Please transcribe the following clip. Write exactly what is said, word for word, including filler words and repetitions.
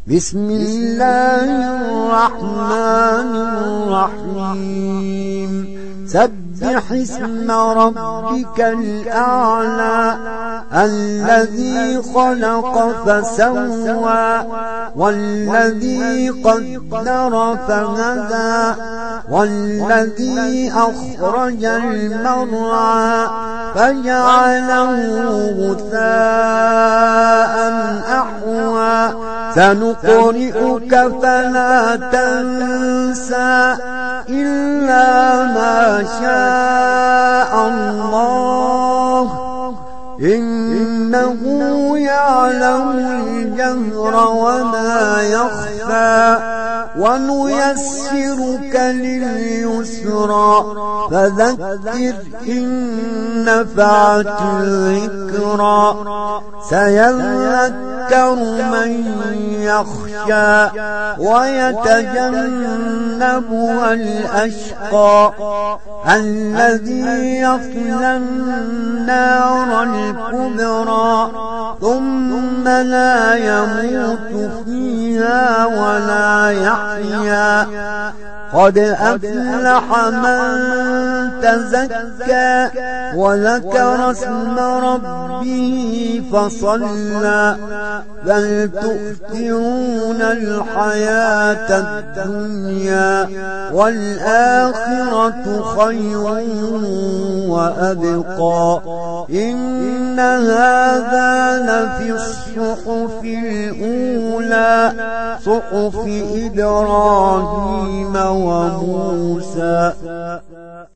بسم الله الرحمن الرحيم سبح اسم ربك الأعلى الذي خلق فسوى والذي قدر فهدى والذي أخرج المرعى فجعله غثاء أحوى سنقرئك فلا تنسى إلا ما شاء الله إنه يعلم الجهر وما يخفى ونيسرك لليسرى فذكر إن نفعت الذكرى سيذكر من يخشى ويتجنبها الأشقى الذي يصلى النار الكبرى ثم لا يموت فيها ولا يحيا قد أفلح من تزكى وذكر اسم ربه فصلى بل تؤثرون الحياة الدنيا والآخرة خير وأبقى إن هذا لفي الصحف الأولى صحف إبراهيم وموسى.